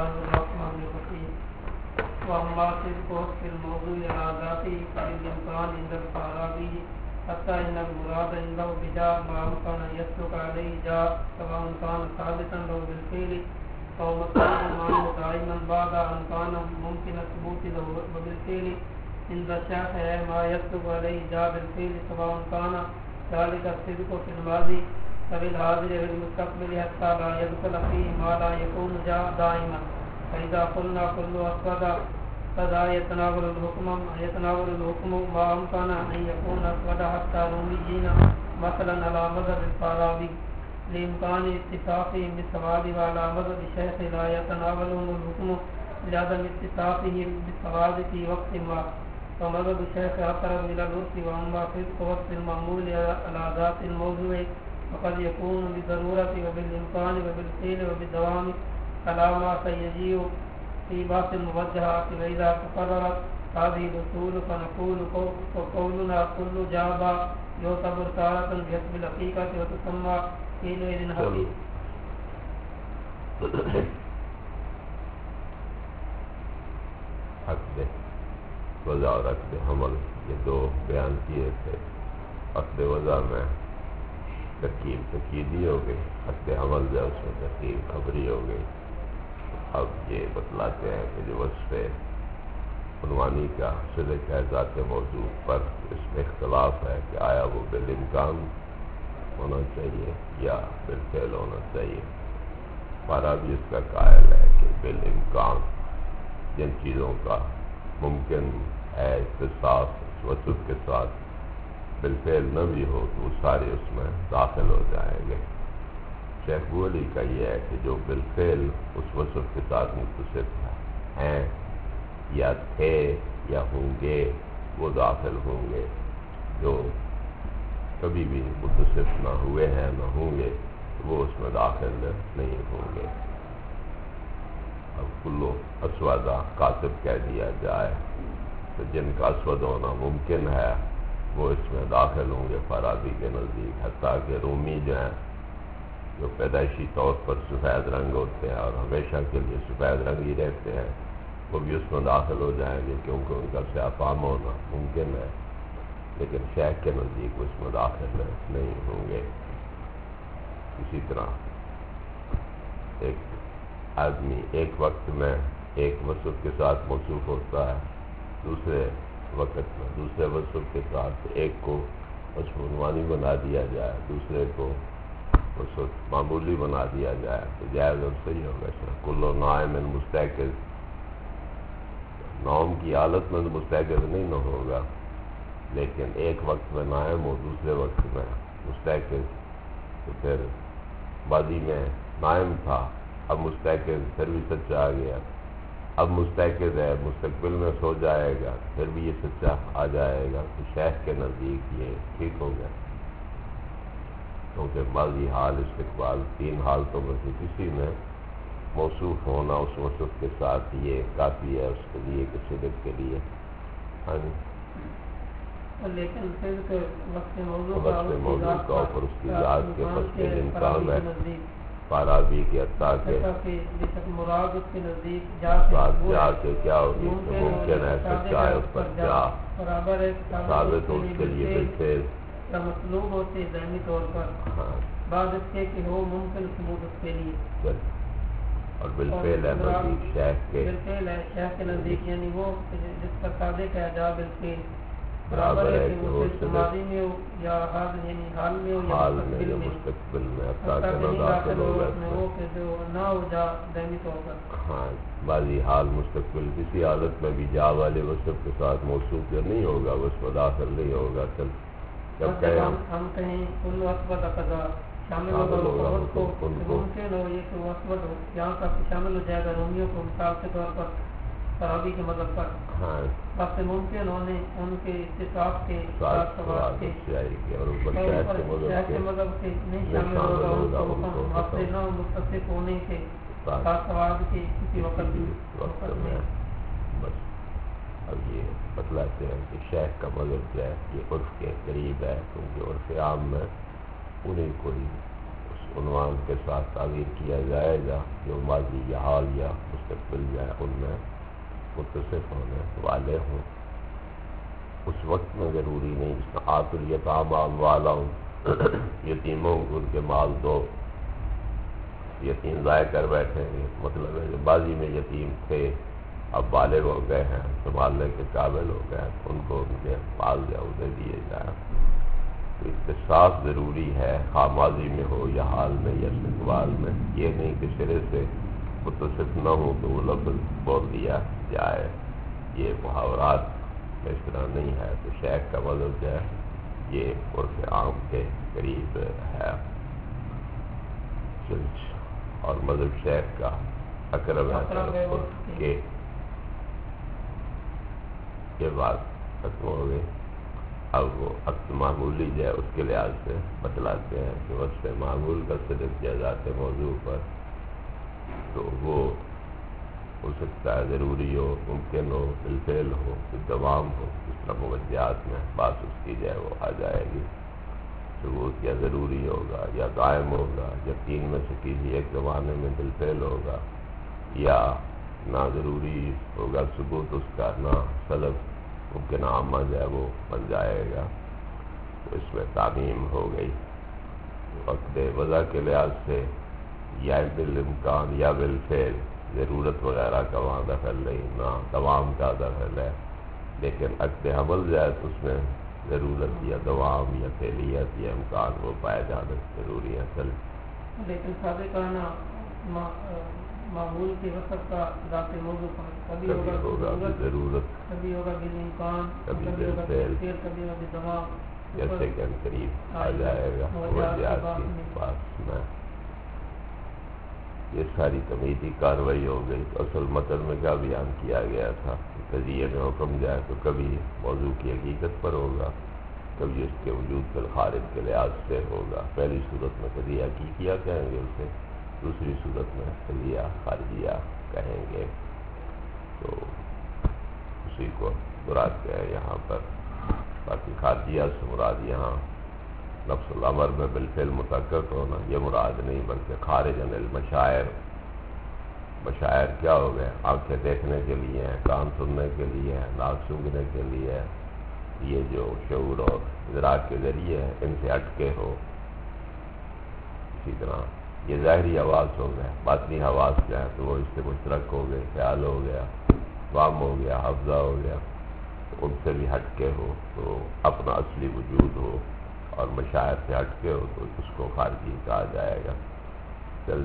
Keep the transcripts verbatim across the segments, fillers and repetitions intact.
الله الرحمن الرحيم وأما صدق في الموضوع على ذاته فالإمكان عند الفارابي حتى إن المراد عنده بجاء ما أمكن أن يسلك عليه جاء سواء كان ثابتا له بالفعل أو مطلوبا عنه دائما بعد أن كان ممكن الثبوت له وبالفعل عند الشافعي ما يسلك عليه جاء بالفعل سواء كان ذلك الصدق في الماضي ففي الحاضر والمستقبل حتى لا يدخل فيه ما لا يكون جاء دائما. فإذا قلنا كل أسود فذا يتناول الحكم يتناول الحكم ما أمكن أن يكون أسود حتى روميين مثلا على مذهب الفارابي لإمكان اتفاقهم بالسواد وعلى مذهب الشيخ لا يتناولهم الحكم لعدم اتفاقهم بالسواد في وقت ما. فمذهب الشيخ أقرب إلى العرف وأما صدق وقت المعمول على ذات الموضوع فقد يكون بالضرورة وبالإمكان وبالفعل وبالدوام على ما سيجيء في بعض الموجهات. وإذا تقررت هذه الأصول فنقول قولنا كل جاب يعتبر تارة بحسب الحقيقة وتسمى حينئذ حقيقة. عقد وضع اور عقد حمل یہ دو بیان کیے تھے. عقد وضع میں ترکیب تقییدی ہو گئی، عقد حمل جو اس میں ترکیب خبری ہو گئی. اب یہ بتلاتے ہیں کہ جو وصف عنوانی کا صدق ہے ذات موضوع پر اس میں اختلاف ہے کہ آیا وہ بالامکان ہونا چاہیے یا بالفعل ہونا چاہیے. فارابی اس کا قائل ہے کہ بالامکان جن چیزوں کا ممکن ہے اتصاف اس وصف کے ساتھ بالفعل نہ بھی ہو تو وہ سارے اس میں داخل ہو جائیں گے. شیخ بولی کا یہ ہے کہ جو بالفعل اس وصف کے ساتھ متصف ہیں یا تھے یا ہوں گے وہ داخل ہوں گے، جو کبھی بھی متصف نہ ہوئے ہیں نہ ہوں گے وہ اس میں داخل نہیں ہوں گے. اب کلو اسودہ کاتب کہہ دیا جائے تو جن کا اسود ہونا ممکن ہے وہ اس میں داخل ہوں گے فارابی کے نزدیک، حتیٰ کہ رومی جو ہیں جو پیدائشی طور پر سفید رنگ ہوتے ہیں اور ہمیشہ کے لیے سفید رنگ ہی رہتے ہیں وہ بھی اس میں داخل ہو جائیں گے کیونکہ ان کا سیاہ فام ہونا ممکن ہے، لیکن شیخ کے نزدیک اس میں داخل نہیں ہوں گے. اسی طرح ایک آدمی ایک وقت میں ایک وصف کے ساتھ موصوف ہوتا ہے، دوسرے وقت میں دوسرے وصف کے ساتھ ایک کو وصف عنوانی بنا دیا جائے دوسرے کو وصف معمولی بنا دیا جائے تو جائز اور صحیح ہوگا. اس میں کلو نائم مستحکز نوم کی حالت میں مستحکز نہیں نہ ہوگا، لیکن ایک وقت میں نائم ہو دوسرے وقت میں مستحکز تو پھر ماضی میں نائم تھا اب مستحکز پھر بھی سچا آ گیا، اب مستحکز ہے مستقبل میں سو جائے گا پھر بھی یہ سچا آ جائے گا. تو شیخ کے نزدیک یہ ٹھیک ہو گیا کیونکہ ماضی حال استقبال تین حالتوں میں سے کسی میں موصوف ہونا اس وصف کے ساتھ یہ کافی ہے اس کے لیے کہ صدق کے لیے. ہاں جی لیکن پھر وقت موضوع کا اوپر اس کی ذات کے پس کے امکان ہے فارابی کے حتیٰ کے مراد اس کے نزدیک جا کے کیا ہوگی کہ ممکن ہے سچا ہے اس پر جا ثابت ہو اس کے لیے بالفعل مطلوب ہوتے ذہنی طور پر بعد اس کے کہ ہو ممکن ثبوت اس کے لیے اور بالفعل ہے نزدیک شیخ کے بالفعل ہے شیخ کے نزدیک یعنی وہ جس پر صادق ہے جا بالفعل برابر ہے کہ وہ ماضی میں ہو یا حال یعنی حال میں ہو حال میں یا مستقبل میں حتیٰ کہ نہ داخل ہوگا وہ کہ جو نہ ہو جا ذہنی طور پر. ہاں ماضی حال مستقبل کسی حالت میں بھی جا والے وصف کے ساتھ موصوف یا نہیں ہوگا وہ اس میں داخل نہیں ہوگا. چل جب کہیں ہم کہیں کل اسود قضا شامل ہوگا بہت کو ممکن ہو یہ کہ اسود ہو یہاں تک شامل ہو جائے گا رومیوں کو مثال کے طور پر فارابی کے مذہب پر. ہاں بس ممکن ہونے ان کے اتفاق کے ساتھ سوال کے اور مذہب کے نہیں شامل ہوگا ان کو حکم واسطے نہ متصف ہونے کے ساتھ سوال کے کسی وقت وقت میں. بس اب یہ بتلاتے ہیں کہ شیخ کا مذہب جو ہے یہ عرف کے قریب ہے کیونکہ عرف عام میں انہیں کوئی عنوان کے ساتھ تعبیر کیا جائے گا جو ماضی یا حال یا مستقبل یا ان میں متصف ہونے والے ہوں، اس وقت میں ضروری نہیں جس میں آت الیتامی اموالہم، یتیموں کو ان کے مال دو، یتیم ضائع کر بیٹھیں گے، مطلب ہے جو ماضی میں یتیم تھے اب بالغ ہو گئے ہیں، سنبھالنے کے قابل ہو گئے ہیں، ان کو ان کے مال یا عہدے دیے جائیں۔ تو اختصاص ضروری ہے، خواہ ماضی میں ہو یا حال میں یا استقبال میں، یہ نہیں کہ سرے سے متصف نہ ہو تو وہ لفظ بول دیا جائے، یہ محاورات میں اس طرح نہیں ہے۔ تو شیخ کا مطلب جو ہے یہ عرف عام کے قریب ہے، اور مذہب شیخ کا اقرب ہے کہ یہ بات ختم ہو گئی۔ اب وہ عقد معمولی جو ہے اس کے لحاظ سے بتلاتے ہیں کہ وصف معمول کا صدق کیا جاتے موضوع پر تو وہ ہو سکتا ہے ضروری ہو، ممکن ہو، بالفعل ہو، دوام ہو، اس طرح موجہات میں بات اس کی جائے وہ آ جائے گی۔ ثبوت یا ضروری ہوگا یا قائم ہوگا، یا تین میں سے کسی ایک زمانے میں بالفعل ہوگا، یا نہ ضروری ہوگا ثبوت اس کا، نہ سلب ممکن عامہ جو ہے وہ بن جائے گا، تو اس میں تعمیم ہو گئی۔ عقد وضع کے لحاظ سے یا بالامکان یا بالفعل، ضرورت وغیرہ کا وہاں دخل نہیں، نہ دوام کا دخل ہے، لیکن عقد حمل جو ہے تو اس میں ضرورت یا دوام یا فعلیت یا امکان وہ پائے جانا ضروری ہے۔ چل لیکن سابقانہ معمول کے وصف کا ذات موضوع پر کبھی ہوگا ضرورت، کبھی ہوگا بالامکان، کبھی کبھی ہوگا بالفعل، کبھی ہوگا بالدوام، جیسے کہ قریب آ جائے گا موجہات کی بات میں۔ یہ ساری تمیزی کارروائی ہو گئی۔ تو اصل متن میں کیا بیان کیا گیا تھا؟ قضیے میں حکم جائے تو کبھی موضوع کی حقیقت پر ہوگا، کبھی اس کے وجود بالخارج کے لحاظ سے ہوگا۔ پہلی صورت میں قضیہ حقیقیہ کہیں گے اسے، دوسری صورت میں قضیہ خارجیہ کہیں گے۔ تو اسی کو مراد کیا ہے یہاں پر۔ باقی خارجیہ سے مراد یہاں نفس الامر میں بالفعل متحقق ہونا یہ مراد نہیں، بلکہ خارج عن المشاعر۔ مشاعر کیا ہو گئے؟ آنکھیں دیکھنے کے لیے ہیں، کان سننے کے لیے ہیں، ناک سونگھنے کے لیے ہے، یہ جو شعور اور ادراک کے ذریعے ہیں ان سے ہٹ کے ہو۔ اسی طرح یہ ظاہری حواس ہو گئے، باطنی حواس جو ہیں تو وہ اس سے مشترک ہو گئے، خیال ہو گیا، فہم ہو گیا، حافظہ ہو گیا، تو ان سے بھی ہٹ کے ہو تو اپنا اصلی وجود ہو، اور مشاعر سے ہٹ کے ہو تو اس کو خارجی کہا جائے گا۔ چل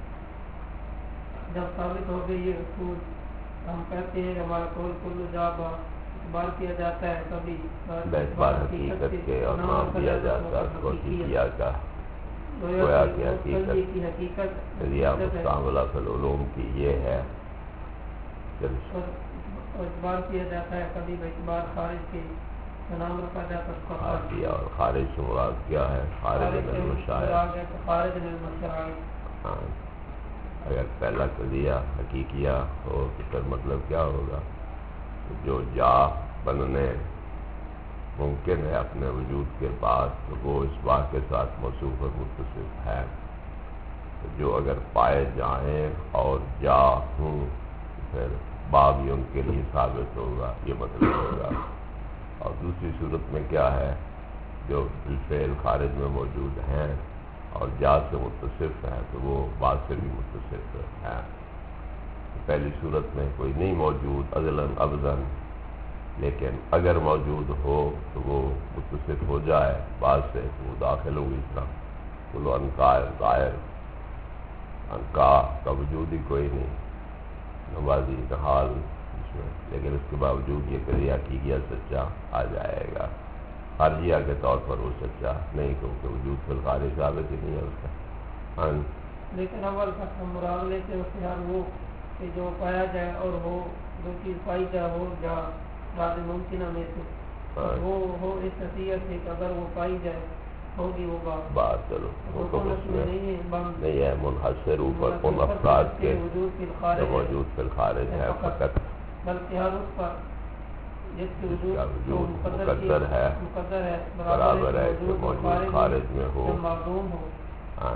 جب ثابت ہو گئی یہ اصول، ہم کہتے ہیں کہ ہمارا قول کل جا با اعتبار کیا جاتا ہے، کبھی اعتبار حقیقت کے اور نام دیا جاتا ہے اس کو حقیقیہ کا، گویا کہ حقیقت ذریعہ مستعملہ فی العلوم کی یہ ہے۔ چل اعتبار کیا جاتا ہے، کبھی اعتبار خارج کے نام رکھا جاتا ہے اس کا خارجیہ، اور خارج سے مراد کیا ہے؟ خارج من المشاعر۔ خارج من المشاعر، ہاں، اگر پہلا قضیہ حقیقیہ ہو تو پھر مطلب کیا ہوگا؟ جو جا بننے ممکن ہے اپنے وجود کے بعد تو وہ اس بات کے ساتھ موصوف اور متصف ہے۔ جو اگر پائے جائیں اور جا ہوں پھر با بھی ان کے لیے ثابت ہوگا، یہ مطلب ہوگا۔ اور دوسری صورت میں کیا ہے؟ جو بالفعل خارج میں موجود ہیں اور جا سے متصف ہیں تو وہ بعد سے بھی متصف ہیں۔ پہلی صورت میں کوئی نہیں موجود ازلاً ابداً، لیکن اگر موجود ہو تو وہ متصف ہو جائے بعد سے تو وہ داخل ہوگی اس طرح کل انکا ظاہر، انکا کا وجود ہی کوئی نہیں، نمازی کا حال اس میں، لیکن اس کے باوجود یہ قضیہ حقیقیہ سچا آ جائے گا۔ خارجیہ کے طور پر وہ سچا نہیں، کیونکہ وجود فی الخارج ثابت ہی نہیں ہے اس کا۔ ہاں لیکن اول کا مراغلے سے اختیار وہ کہ جو پایا جائے اور وہ جو چیز پائی جائے ہو جا بعد ممکنہ میں سے وہ ہو اس حیثیت سے کہ اگر وہ پائی جائے ہوگی وہ بات بات چلو حکم اس میں نہیں ہے، منحصر اوپر ان افراد کے جو موجود فی الخارج ہے فقط، بلکہ ہر اس پر جس کے وجود مقدر ہے برابر ہے کہ موجود خارج میں ہو۔ معلوم ہو، ہاں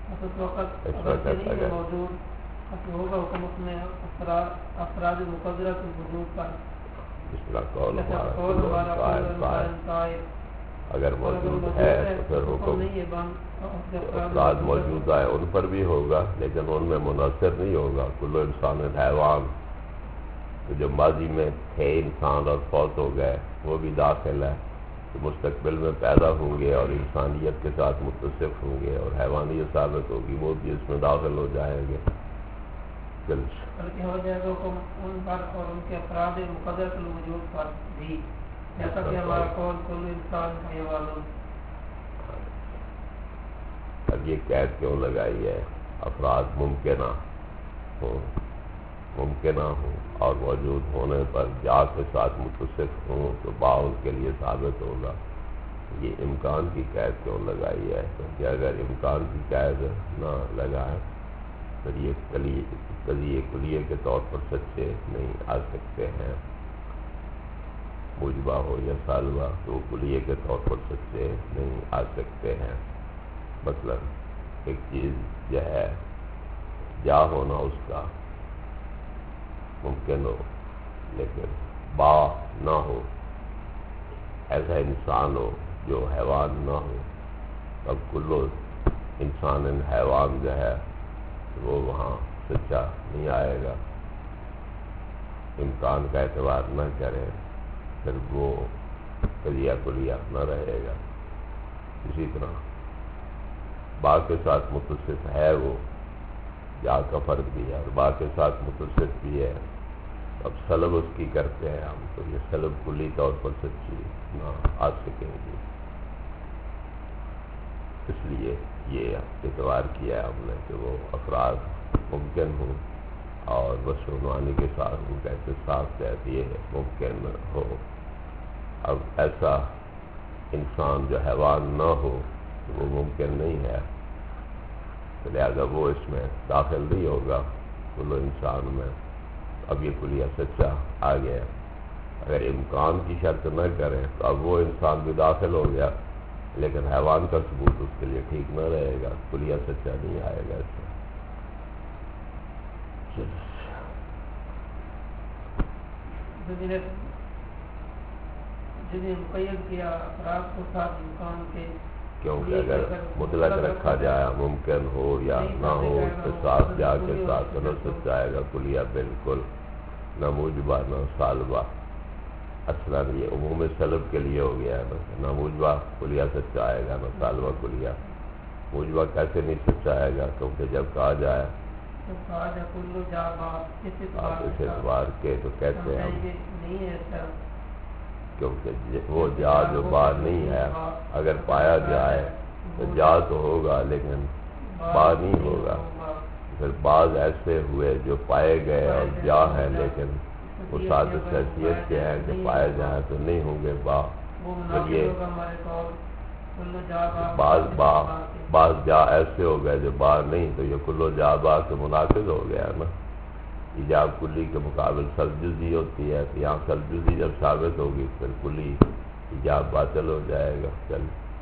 اس وقت اس اگر وقت نہیں اگر موجود تو ہوگا حکم اس میں افراد افراد مقدرہ کے وجود پر جس طرح قول جیسا ہمارا قول کل ہمارا قائم قول قائم قائم قائم اگر اور اگر موجود موجود ہے ہے تو پھر تو حکم حکم نہیں ہے بند افراد موجودہ ہے ان پر بھی ہوگا، لیکن ان میں منحصر نہیں ہوگا کل انسان حیوان. تو جو ماضی میں تھے انسان اور فوت ہو گئے وہ بھی داخل ہے، تو مستقبل میں پیدا ہوں گے اور انسانیت کے ساتھ متصف ہوں گے اور حیوانیت ثابت ہوگی، وہ بھی اس میں داخل ہو جائیں گے. بلکہ ہو جائے گا حکم ان پر اور ان کے افراد مقدر کے وجود پر بھی، جیسا کہ ہمارا قول کل انسان حیوان. اب یہ قید کیوں لگائی ہے؟ افراد ممکنہ ہوں ممکنہ ہوں اور موجود ہونے پر جا کے ساتھ متصف ہوں تو با ان کے لیے ثابت ہوگا. یہ امکان کی قید کیوں لگائی ہے؟ کیونکہ اگر امکان کی قید نہ لگائیں پھر یہ قضیے کلیے کے طور پر سچے نہیں آ سکتے ہیں. موجبہ ہو یا سالبہ تو وہ کلیے کے طور پر سچے نہیں آ سکتے ہیں. مثلا ایک چیز جو ہے جا ہونا اس کا ممکن ہو لیکن با نہ ہو، ایسا انسان ہو جو حیوان نہ ہو، تب کلو انسان حیوان جو ہے وہ وہاں سچا نہیں آئے گا. امکان کا اعتبار نہ کرے پھر وہ قضیہ کلیہ نہ رہے گا. اسی طرح با کے ساتھ متصف ہے وہ، جا کا فرق بھی ہے اور با کے ساتھ متصف بھی ہے. اب سلب اس کی کرتے ہیں ہم، تو یہ سلب کلی طور پر سچی نہ آ سکیں گی. اس لیے یہ اعتبار کیا ہے ہم نے کہ وہ افراد ممکن ہوں اور بشعنوانی کے ساتھ ان کا احتساب کہتے یہ ممکن ہو. اب ایسا انسان جو حیوان نہ ہو وہ ممکن نہیں ہے، لہذا وہ اس میں داخل نہیں ہوگا کل انسان میں. اب یہ کلیہ سچا آ گیا. اگر امکان کی شرط نہ کریں تو اب وہ انسان بھی داخل ہو گیا، لیکن حیوان کا ثبوت اس کے لیے ٹھیک نہ رہے گا، کلیہ سچا نہیں آئے گا. اس میں جنہیں مقید کیا افراد کو ساتھ امکان کے، کیونکہ اگر مطلق رکھا جائے ممکن ہو یا نہ ہو اس کے ساتھ جا کے ساتھ نہ سچ جائے گا کلیہ بالکل، نہ موجبہ نہ سالبہ. اصلا یہ عموم سلب کے لیے ہو گیا ہے نا، نہ موجبہ کلیہ سچ آئے گا نہ سالبہ کلیہ. موجبہ کیسے نہیں سچ آئے گا؟ کیونکہ جب کہا جائے آپ اس اعتبار کے تو کہتے ہیں ہم، کیونکہ وہ جا جو با نہیں ہے اگر پایا جائے تو جا تو ہوگا لیکن با نہیں ہوگا. پھر بعض ایسے ہوئے جو پائے گئے اور جا ہے لیکن وہ ساتھ حیثیت کے ہیں کہ پائے جائیں تو نہیں ہوں گے با. پھر یہ بعض با بعض جا ایسے ہو گئے جو با نہیں، تو یہ کلو جا با کے مناقض ہو گیا نا. ایجاب کلی کے مقابل سلب جزئی ہوتی ہے، تو یہاں سلب جزئی جب ثابت ہوگی پھر کلی ایجاب باطل ہو جائے گا. چل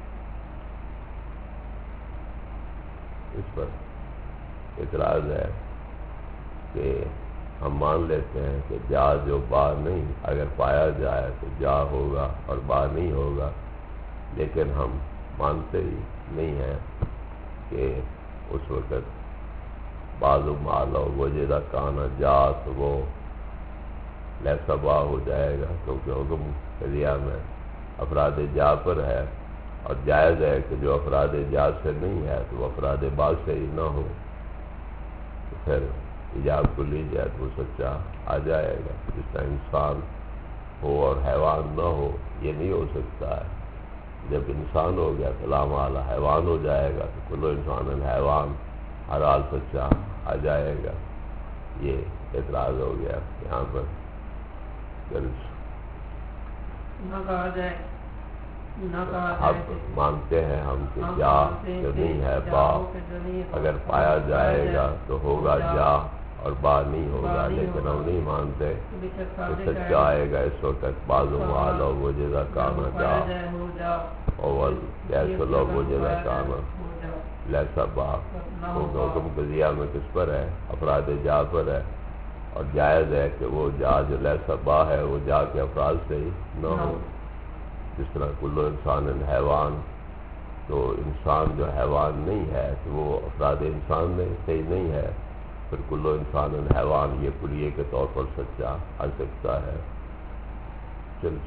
اس پر اعتراض ہے کہ ہم مان لیتے ہیں کہ جا جو با نہیں اگر پایا جائے تو جا ہوگا اور با نہیں ہوگا، لیکن ہم مانتے ہی نہیں ہیں کہ اس وقت بعض مالا وجدہ کانا جا تو وہ لیسا با ہو جائے گا، کیونکہ حکم قضیہ میں افراد جا پر ہے اور جائز ہے کہ جو افراد جا سے نہیں ہے تو وہ افراد با سے ہی نہ ہو. تو پھر ایجاب کلی جائے تو وہ سچا آ جائے گا. جس طرح انسان ہو اور حیوان نہ ہو یہ نہیں ہو سکتا ہے. جب انسان ہو گیا تو لام اعلیٰ حیوان ہو جائے گا تو کلو انسان حیوان ہر حال سچا آ جائے گا. یہ اعتراض ہو گیا یہاں پر. اب مانتے ہیں ہم کہ جا جو نہیں ہے با اگر پایا جائے گا تو ہوگا جا اور با نہیں ہوگا، لیکن ہم نہیں مانتے کہ سچا آئے گا اس وقت. بعض مال اور وہ جگہ کانا جا اول کیسے لوگ وہ جگہ کانا لہسا با حکم قضیہ میں کس پر ہے؟ افراد جا پر ہے، اور جائز ہے کہ وہ جا جو لہسا با ہے وہ جا کے افراد سے ہی نہ ہو. جس طرح کلو انسان حیوان، تو انسان جو حیوان نہیں ہے تو وہ افراد انسان میں سے ہی نہیں ہے، پھر کلو انسان حیوان یہ کلیے کے طور پر سچا آ سکتا ہے. چل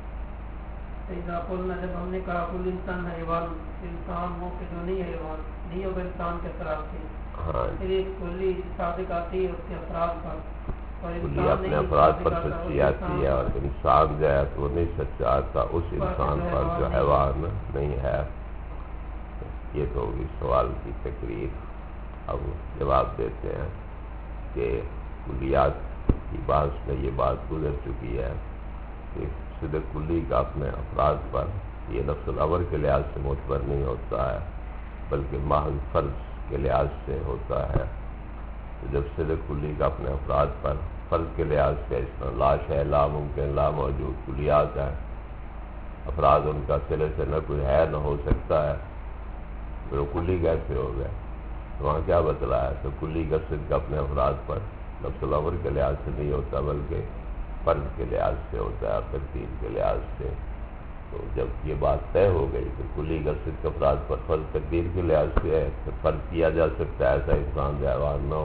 جب ہم نے کہا کل انسان حیوان، انسان وہ کہ جو نہیں حیوان نہیں ہوگا انسان کے افراد سے. ہاں پھر ایک کلی صادق آتی ہے اس کے افراد پر، اور کلی اپنے افراد پر سچی آتی ہے، اور انسان جو ہے تو وہ نہیں سچا آتا اس انسان پر جو حیوان نہیں ہے. یہ تو ہوگی سوال کی تقریر. اب جواب دیتے ہیں کہ کلیات کی بات میں یہ بات گزر چکی ہے کہ صدق کلی کا اپنے افراد پر یہ نفس الامر کے لحاظ سے معتبر نہیں ہوتا ہے، بلکہ محض فرض کے لحاظ سے ہوتا ہے. تو جب صدق کلی کا اپنے افراد پر فرض کے لحاظ سے اس طرح لا شے لا ممکن لا موجود کلیات ہیں، افراد ان کا سرے سے نہ کوئی ہے نہ ہو سکتا ہے، پھر وہ کلی کیسے ہو گئے؟ تو وہاں کیا بتلایا؟ تو کلی کا صدق اپنے افراد پر نفس الامر کے لحاظ سے نہیں ہوتا بلکہ فرض کے لحاظ سے ہوتا ہے، ترتیب کے لحاظ سے. تو جب یہ بات طے ہو گئی کہ کلی کا صدق افراد پر فرض تقدیر کے لحاظ سے ہے تو فرض کیا جا سکتا ہے ایسا انسان جو حیوان نہ ہو.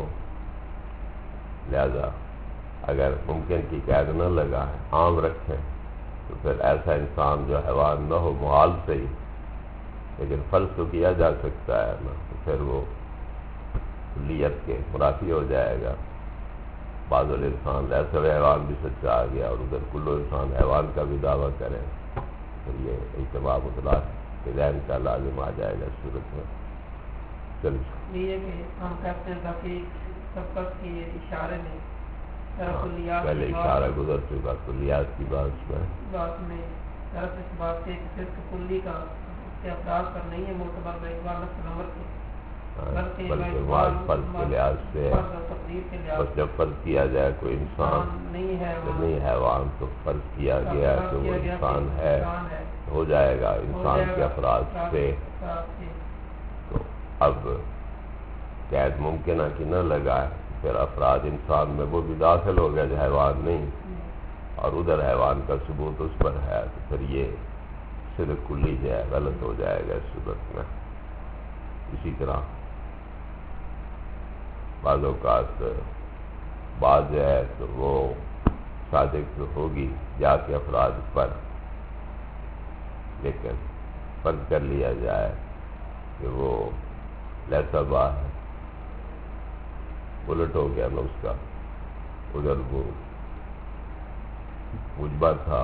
لہذا اگر ممکن کی قید نہ لگا ہے، عام رکھیں، تو پھر ایسا انسان جو حیوان نہ ہو محال سے ہی، لیکن فرض تو کیا جا سکتا ہے نا، تو پھر وہ کلیت کے منافی ہو جائے گا. بعض الانسان ایسا حیوان بھی سچا آ گیا اور ادھر کلو انسان حیوان کا بھی دعویٰ کرے، پھر یہ اجتماع مطلق کے ذہن کا لازم آ جائے گا اس صورت میں. چلیے یہ کہ ہم کہتے ہیں تاکہ سبقت کی اشارے میں پہلے اشارہ گزر چکا کلیات کی بات میں بات میں طرف اس بات سے کہ صرف کلی کا اس کے افراد پر نہیں ہے معتبر بیکوار نفس الامر کے، بلکہ بعض فرض کے لحاظ سے بس جب فرض کیا جائے کوئی انسان نہیں ہے نہیں حیوان تو فرض کیا گیا کہ وہ انسان ہے، ہو جائے گا انسان کے افراد سے. تو اب قید ممکنہ کہ نہ لگائے، پھر افراد انسان میں وہ بھی داخل ہو گیا جو حیوان نہیں، اور ادھر حیوان کا ثبوت اس پر ہے، تو پھر یہ صرف کلی جو ہے غلط ہو جائے گا اس صورت میں. اسی طرح بعض اوقات بعض جو ہے تو وہ صادق ہوگی جا کے افراد پر، لیکن فرض کر لیا جائے کہ وہ لہسا با ہے، الٹ ہو گیا نا اس کا، ادھر وہ مجبر تھا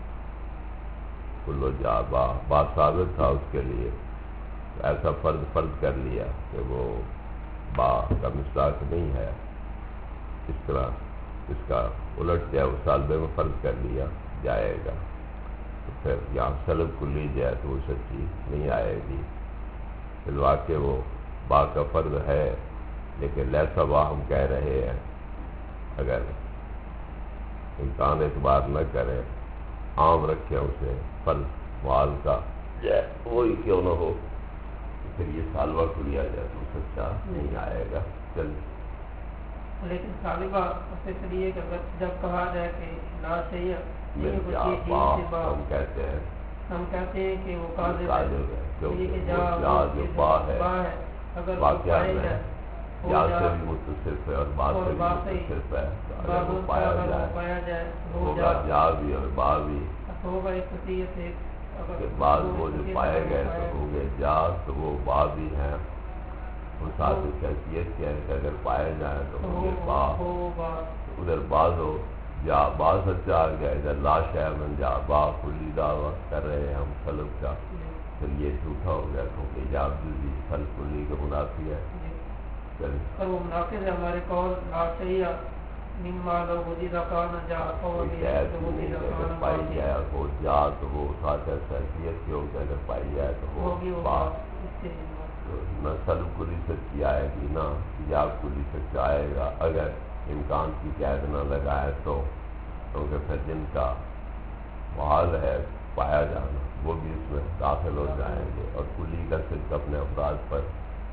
کلو جا با با ثابت تھا اس کے لیے، ایسا فرض فرض کر لیا کہ وہ با کا مصداق نہیں ہے. اس طرح اس کا الٹ جائے وہ سالبے میں فرض کر لیا جائے گا، تو پھر یہاں سلب کلی جائے تو وہ سچی نہیں آئے گی. فی الواقع وہ با کا فرض ہے، لیکن لہسا با ہم کہہ رہے ہیں اگر انسان اعتبار نہ کرے، عام رکھیں اسے فرض معال کا جائے وہی کیوں نہ ہو، پھر یہ سالوہ کو لیا جائے تو سچا نہیں آئے گا. چل لیکن سالبہ اس سے لیے کہ جب کہا جائے کہ لا شیء ہم کہتے ہیں ہم کہتے ہیں کہ وہ قاضب ہے کہ جا جو با ہے اگر واقعہ میں یا سے بھی متصرف ہے اور با سے بھی متصرف ہے، اگر وہ پایا جائے ہوگا جا بھی اور با بھی. ہوگا ایک خصیت ہے کہ بعض وہ جو پائے گئے تو ہو گئے جا تو وہ با بھی ہیں، وہ ساتھ حیثیت کے ہیں کہ اگر پائے جائیں تو ہو گئے با، ادھر بعض ہو جا با سچا آ گیا، ادھر لا شے من جا با کلی دعویٰ کر رہے ہیں ہم سلب کا، پھر یہ جھوٹا ہو گیا کیونکہ ایجاب جزوی سلب کلی کے منافی ہے. اور وہ منافذ ہے ہمارے قول لا شیء مما لو وجد کان جا پائی جائے وہ جا تو وہ ساتھ حیثیت کی ہوگی، اگر پائی جائے تو وہ با. نہ سلب کلی سچی آئے گی نہ ایجاب کلی سچا آئے گا اگر امکان کی قید نہ لگائے تو، کیونکہ پھر جن کا محال ہے پایا جانا وہ بھی اس میں داخل ہو جائیں گے، اور کلی کا صرف اپنے افراد پر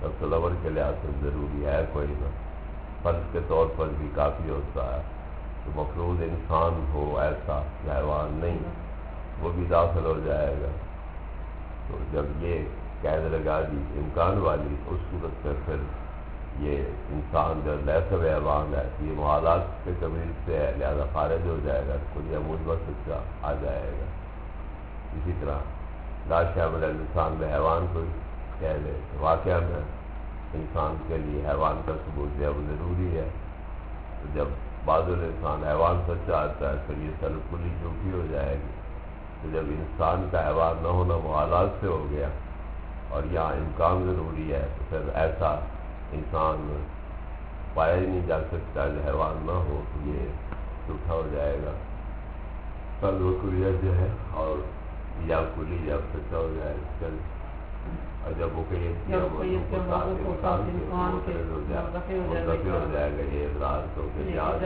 تصور کے لحاظ سے ضروری ہے کوئی نہ، فرض کے طور پر بھی کافی ہوتا ہے تو مفروض انسان ہو ایسا، حیوان نہیں، وہ بھی داخل ہو جائے گا۔ تو جب یہ قید لگا دی امکان والی، اس صورت میں پھر یہ انسان جو لیس حیوان ہے یہ محالات کے قبیل سے ہے، لہذا خارج ہو جائے گا، کوئی عمود وسط کا آ جائے گا۔ اسی طرح لا شامل انسان میں حیوان کو کہہ لے، واقعہ میں انسان کے لیے حیوان کا ثبوت جو ہے وہ ضروری ہے۔ تو جب بعض الانسان حیوان سچا آتا ہے پھر یہ سلب کلی جھوٹی ہو جائے گی۔ تو جب انسان کا حیوان نہ ہونا محالات سے ہو گیا اور یہاں امکان ضروری ہے تو پھر ایسا انسان پایا ہی نہیں جا سکتا جو حیوان نہ ہو، تو یہ جھوٹا ہو جائے گا۔ سلب کلیہ جو ہے اور یا کلی جب سچا ہو جائے گا، اور جب وہ کہیں منتفی ہو جائے گا یہ اعتراض تو کہ جاز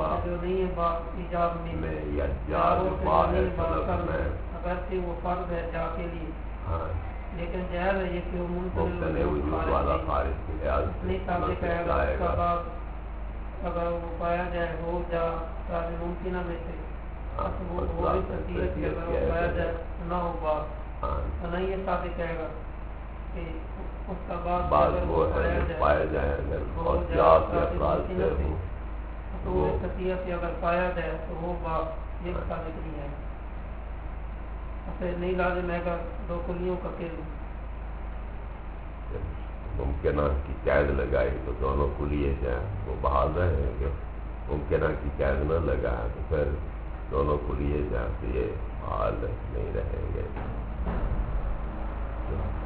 میں یا جاز با ہے سلب میں، اگرچہ وہ فرض ہے جا کے لیے، ہاں لیکن جائز ہے یہ کہ وہ مبتدئ وجود والا خارج کے لحاظ سے نہیں ثابت ہے گا۔ اگر وہ پایا جائے ہو جا سارے ممکنہ میں سے وہ بھی خصیت کہ اگر وہ پایا جائے نہ ہو بات تو نہیں یہ ثابت کہے گا کہ اس کا بعد بعض وہ ہے پایا جائے اگر اور جا کے افراد سے ہو تو وہ خصیت اگر پایا جائے تو وہ بات یہ ثابت نہیں ہے۔ پھر نہیں لازم ہے کہ دو کلیوں کا کل ممکنہ کی قید لگائی تو دونوں کلیے جائیں، وہ بحاظ ہیں کہ ممکنہ کی قید نہ لگائیں تو پھر دونوں کلیے جائیں تو یہ حال نہیں رہیں گے۔